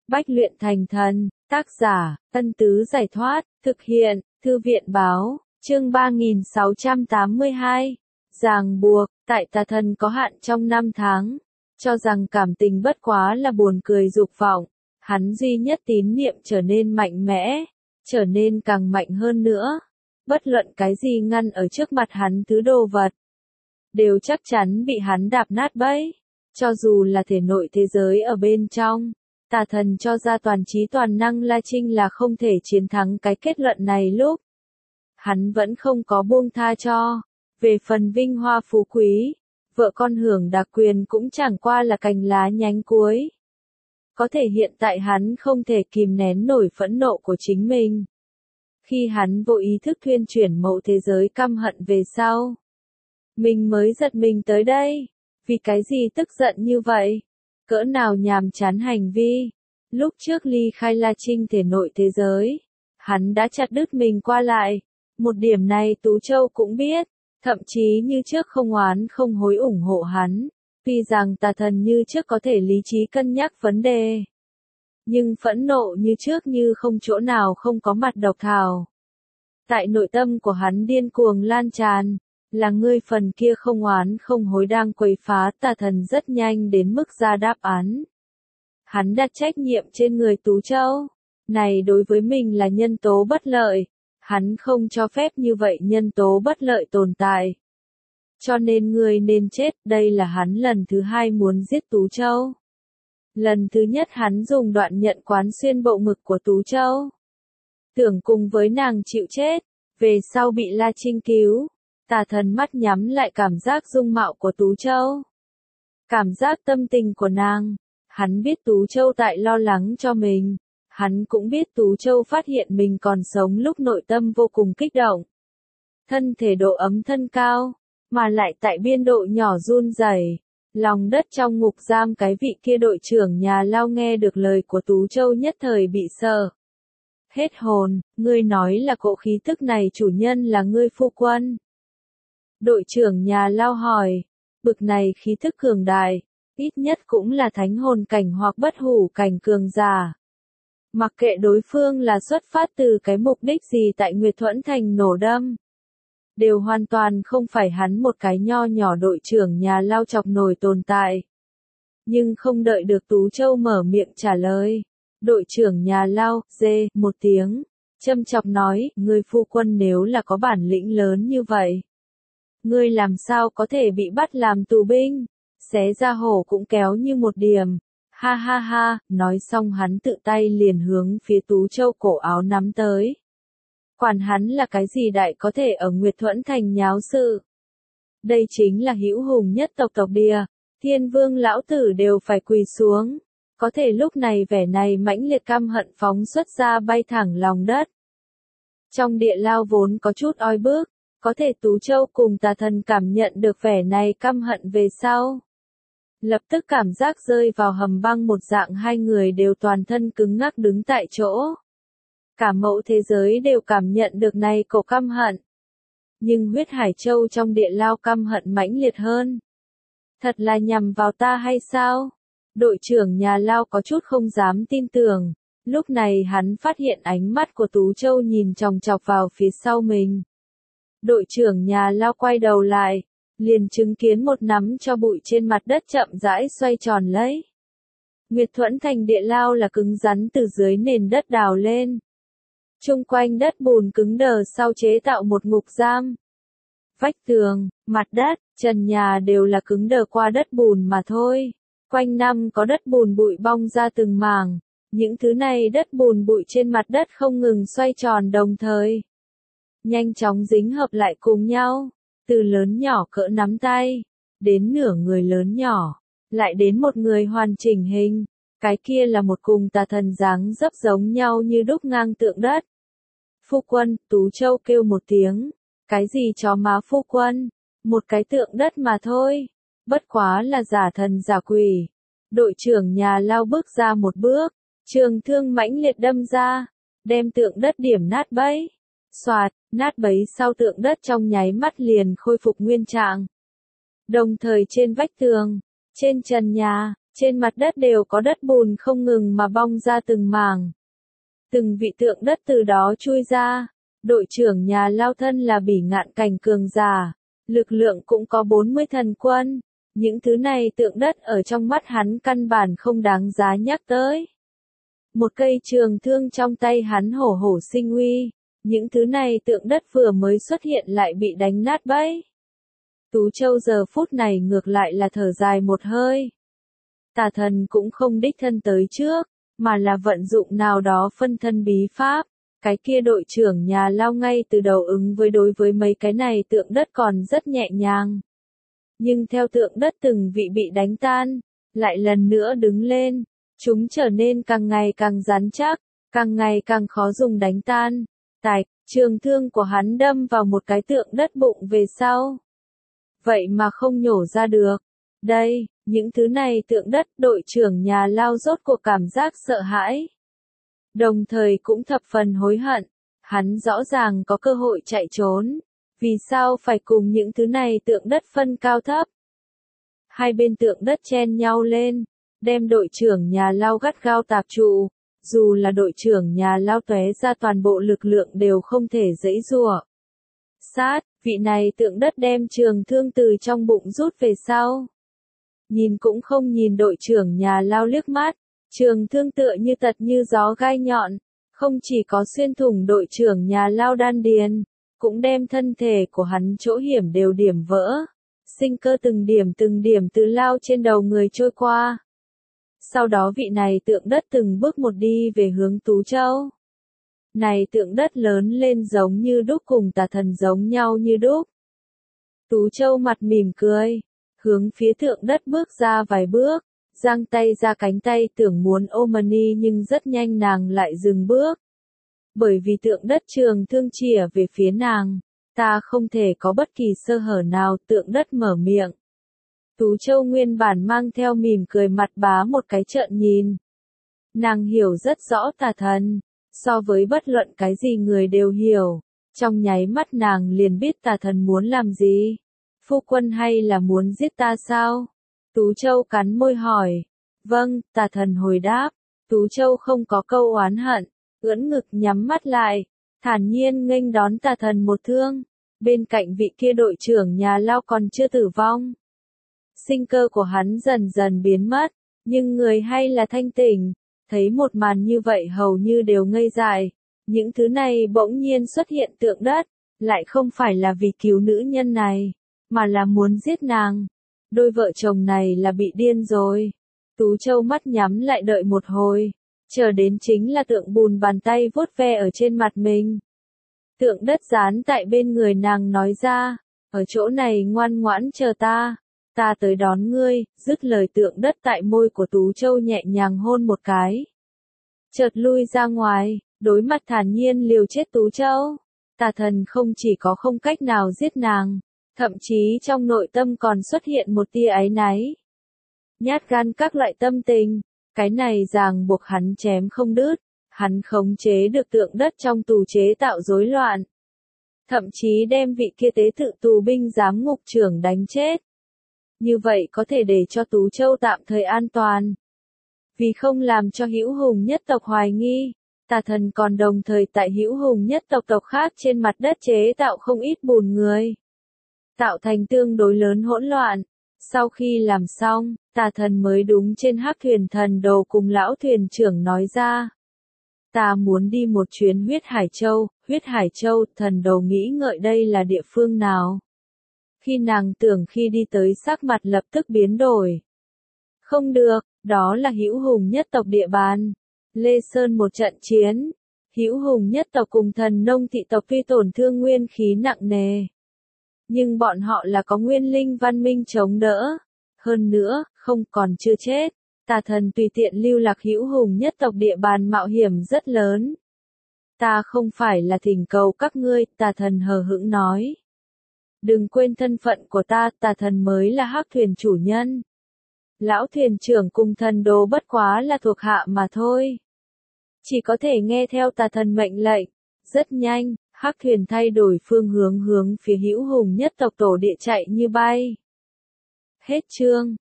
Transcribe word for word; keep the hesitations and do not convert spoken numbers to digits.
Bách luyện thành thần, tác giả, Ân Tứ Giải Thoát, thực hiện, Thư viện Báo, chương ba nghìn sáu trăm tám mươi hai. Ràng buộc, tại tà thần có hạn trong năm tháng, cho rằng cảm tình bất quá là buồn cười dục vọng, hắn duy nhất tín niệm trở nên mạnh mẽ, trở nên càng mạnh hơn nữa. Bất luận cái gì ngăn ở trước mặt hắn thứ đồ vật, đều chắc chắn bị hắn đạp nát bẫy, cho dù là thể nội thế giới ở bên trong. Tà thần cho ra toàn trí toàn năng La Trinh là không thể chiến thắng cái kết luận này lúc. Hắn vẫn không có buông tha cho. Về phần vinh hoa phú quý, vợ con hưởng đặc quyền cũng chẳng qua là cành lá nhánh cuối. Có thể hiện tại hắn không thể kìm nén nổi phẫn nộ của chính mình. Khi hắn vô ý thức thuyên chuyển mẫu thế giới căm hận về sau. Mình mới giật mình tới đây. Vì cái gì tức giận như vậy? Cỡ nào nhàm chán hành vi. Lúc trước ly khai La Trinh thể nội thế giới, hắn đã chặt đứt mình qua lại. Một điểm này Tú Châu cũng biết, thậm chí như trước không oán không hối ủng hộ hắn. Tuy rằng tà thần như trước có thể lý trí cân nhắc vấn đề, nhưng phẫn nộ như trước như không chỗ nào không có mặt độc thảo. Tại nội tâm của hắn điên cuồng lan tràn. Là ngươi phần kia không oán không hối đang quấy phá. Tà thần rất nhanh đến mức ra đáp án. Hắn đặt trách nhiệm trên người Tú Châu. Này đối với mình là nhân tố bất lợi. Hắn không cho phép như vậy nhân tố bất lợi tồn tại. Cho nên ngươi nên chết. Đây là hắn lần thứ hai muốn giết Tú Châu. Lần thứ nhất hắn dùng đoạn nhận quán xuyên bộ ngực của Tú Châu. Tưởng cùng với nàng chịu chết. Về sau bị La Trinh cứu. Tà thần mắt nhắm lại cảm giác dung mạo của Tú Châu. Cảm giác tâm tình của nàng. Hắn biết Tú Châu tại lo lắng cho mình. Hắn cũng biết Tú Châu phát hiện mình còn sống lúc nội tâm vô cùng kích động. Thân thể độ ấm thân cao, mà lại tại biên độ nhỏ run rẩy. Lòng đất trong ngục giam cái vị kia đội trưởng nhà lao nghe được lời của Tú Châu nhất thời bị sợ. Hết hồn, ngươi nói là cỗ khí tức này chủ nhân là ngươi phu quân. Đội trưởng nhà lao hỏi, bực này khí thức cường đại, ít nhất cũng là thánh hồn cảnh hoặc bất hủ cảnh cường giả. Mặc kệ đối phương là xuất phát từ cái mục đích gì tại Nguyệt Thuẫn Thành nổ đâm, đều hoàn toàn không phải hắn một cái nho nhỏ đội trưởng nhà lao chọc nổi tồn tại. Nhưng không đợi được Tú Châu mở miệng trả lời, đội trưởng nhà lao, dê, một tiếng, châm chọc nói, ngươi phu quân nếu là có bản lĩnh lớn như vậy. Ngươi làm sao có thể bị bắt làm tù binh, xé ra hổ cũng kéo như một điểm. Ha ha ha, nói xong hắn tự tay liền hướng phía Tú Châu cổ áo nắm tới. Quản hắn là cái gì đại có thể ở Nguyệt Thuẫn Thành nháo sự. Đây chính là hữu hùng nhất tộc tộc địa, thiên vương lão tử đều phải quỳ xuống. Có thể lúc này vẻ này mãnh liệt căm hận phóng xuất ra bay thẳng lòng đất. Trong địa lao vốn có chút oi bức. Có thể Tú Châu cùng tà thần cảm nhận được vẻ này căm hận về sau. Lập tức cảm giác rơi vào hầm băng một dạng, hai người đều toàn thân cứng ngắc đứng tại chỗ. Cả mẫu thế giới đều cảm nhận được này cổ căm hận. Nhưng huyết hải châu trong địa lao căm hận mãnh liệt hơn. Thật là nhằm vào ta hay sao? Đội trưởng nhà lao có chút không dám tin tưởng. Lúc này hắn phát hiện ánh mắt của Tú Châu nhìn chòng chọc vào phía sau mình. Đội trưởng nhà lao quay đầu lại, liền chứng kiến một nắm cho bụi trên mặt đất chậm rãi xoay tròn lấy. Nguyệt Thuẫn Thành địa lao là cứng rắn từ dưới nền đất đào lên. Chung quanh đất bùn cứng đờ sau chế tạo một ngục giam. Vách tường, mặt đất, trần nhà đều là cứng đờ qua đất bùn mà thôi. Quanh năm có đất bùn bụi bong ra từng mảng. Những thứ này đất bùn bụi trên mặt đất không ngừng xoay tròn đồng thời. Nhanh chóng dính hợp lại cùng nhau, từ lớn nhỏ cỡ nắm tay, đến nửa người lớn nhỏ, lại đến một người hoàn chỉnh hình, cái kia là một cùng tà thần dáng dấp giống nhau như đúc ngang tượng đất. Phu quân, Tú Châu kêu một tiếng, cái gì chó má phu quân, một cái tượng đất mà thôi, bất quá là giả thần giả quỷ. Đội trưởng nhà lao bước ra một bước, trường thương mãnh liệt đâm ra, đem tượng đất điểm nát bấy. Xoạt, nát bấy sau tượng đất trong nháy mắt liền khôi phục nguyên trạng. Đồng thời trên vách tường, trên trần nhà, Trên mặt đất đều có đất bùn không ngừng mà bong ra từng mảng. Từng vị tượng đất từ đó chui ra. Đội trưởng nhà Lao thân là Bỉ Ngạn Cảnh cường giả. Lực lượng cũng có bốn mươi thần quân. Những thứ này tượng đất ở trong mắt hắn căn bản không đáng giá nhắc tới. Một cây trường thương trong tay hắn hổ hổ sinh uy. Những thứ này tượng đất vừa mới xuất hiện lại bị đánh nát bấy. Tú Châu giờ phút này ngược lại là thở dài một hơi. Tà thần cũng không đích thân tới trước, mà là vận dụng nào đó phân thân bí pháp. Cái kia đội trưởng nhà Lao ngay từ đầu ứng với đối với mấy cái này tượng đất còn rất nhẹ nhàng. Nhưng theo tượng đất từng vị bị đánh tan, lại lần nữa đứng lên, chúng trở nên càng ngày càng rắn chắc, càng ngày càng khó dùng đánh tan. Tạch, trường thương của hắn đâm vào một cái tượng đất bụng về sau. Vậy mà không nhổ ra được. Đây, những thứ này tượng đất đội trưởng nhà Lao rốt cuộc cảm giác sợ hãi. Đồng thời cũng thập phần hối hận. Hắn rõ ràng có cơ hội chạy trốn. Vì sao phải cùng những thứ này tượng đất phân cao thấp? Hai bên tượng đất chen nhau lên, đem đội trưởng nhà Lao gắt gao tạp trụ. Dù là đội trưởng nhà Lao tóe ra toàn bộ lực lượng đều không thể giãy giụa. Sát, vị này tượng đất đem trường thương từ trong bụng rút về sau. Nhìn cũng không nhìn đội trưởng nhà Lao liếc mắt, trường thương tựa như tật như gió gai nhọn, không chỉ có xuyên thủng đội trưởng nhà Lao đan điền, cũng đem thân thể của hắn chỗ hiểm đều điểm vỡ. Sinh cơ từng điểm từng điểm từ Lao trên đầu người trôi qua. Sau đó vị này tượng đất từng bước một đi về hướng Tú Châu. Này tượng đất lớn lên giống như đúc cùng tà thần giống nhau như đúc. Tú Châu mặt mỉm cười, hướng phía tượng đất bước ra vài bước, giang tay ra cánh tay tưởng muốn ôm Mani nhưng rất nhanh nàng lại dừng bước. Bởi vì tượng đất trường thương chìa về phía nàng, ta không thể có bất kỳ sơ hở nào, tượng đất mở miệng. Tú Châu nguyên bản mang theo mỉm cười mặt bá một cái trợn nhìn. Nàng hiểu rất rõ tà thần, so với bất luận cái gì người đều hiểu. Trong nháy mắt nàng liền biết tà thần muốn làm gì. Phu quân hay là muốn giết ta sao? Tú Châu cắn môi hỏi. Vâng, tà thần hồi đáp. Tú Châu không có câu oán hận, ưỡn ngực nhắm mắt lại, thản nhiên nghênh đón tà thần một thương. Bên cạnh vị kia đội trưởng nhà Lao còn chưa tử vong. Sinh cơ của hắn dần dần biến mất, nhưng người hay là thanh tỉnh, thấy một màn như vậy hầu như đều ngây dại. Những thứ này bỗng nhiên xuất hiện tượng đất, lại không phải là vì cứu nữ nhân này, mà là muốn giết nàng. Đôi vợ chồng này là bị điên rồi. Tú Châu mắt nhắm lại đợi một hồi, chờ đến chính là tượng bùn bàn tay vuốt ve ở trên mặt mình. Tượng đất dán tại bên người nàng nói ra, ở chỗ này ngoan ngoãn chờ ta. Ta tới đón ngươi, dứt lời tượng đất tại môi của Tú Châu nhẹ nhàng hôn một cái. Chợt lui ra ngoài, đối mặt thản nhiên liều chết Tú Châu. Tà thần không chỉ có không cách nào giết nàng, thậm chí trong nội tâm còn xuất hiện một tia áy náy. Nhát gan các loại tâm tình, cái này ràng buộc hắn chém không đứt, hắn khống chế được tượng đất trong tù chế tạo rối loạn. Thậm chí đem vị kia tế tự tù binh giám ngục trưởng đánh chết. Như vậy có thể để cho Tú Châu tạm thời an toàn. Vì không làm cho Hữu Hùng nhất tộc hoài nghi, tà thần còn đồng thời tại Hữu Hùng nhất tộc tộc khác trên mặt đất chế tạo không ít bùn người. Tạo thành tương đối lớn hỗn loạn. Sau khi làm xong, tà thần mới đúng trên hắc thuyền thần đồ cùng lão thuyền trưởng nói ra. Ta muốn đi một chuyến huyết Hải Châu, huyết Hải Châu, thần đồ nghĩ ngợi đây là địa phương nào. Khi nàng tưởng khi đi tới sắc mặt lập tức biến đổi. Không được, đó là Hữu Hùng nhất tộc địa bàn. Lê Sơn một trận chiến, Hữu Hùng nhất tộc cùng thần nông thị tộc tuy tổn thương nguyên khí nặng nề. Nhưng bọn họ là có nguyên linh văn minh chống đỡ. Hơn nữa, không còn chưa chết. Tà thần tùy tiện lưu lạc Hữu Hùng nhất tộc địa bàn mạo hiểm rất lớn. Ta không phải là thỉnh cầu các ngươi, tà thần hờ hững nói. Đừng quên thân phận của ta, tà thần mới là hắc thuyền chủ nhân. Lão thuyền trưởng cùng thần đồ bất quá là thuộc hạ mà thôi. Chỉ có thể nghe theo tà thần mệnh lệnh. Rất nhanh, hắc thuyền thay đổi phương hướng hướng phía Hữu Hùng nhất tộc tổ địa chạy như bay. Hết chương.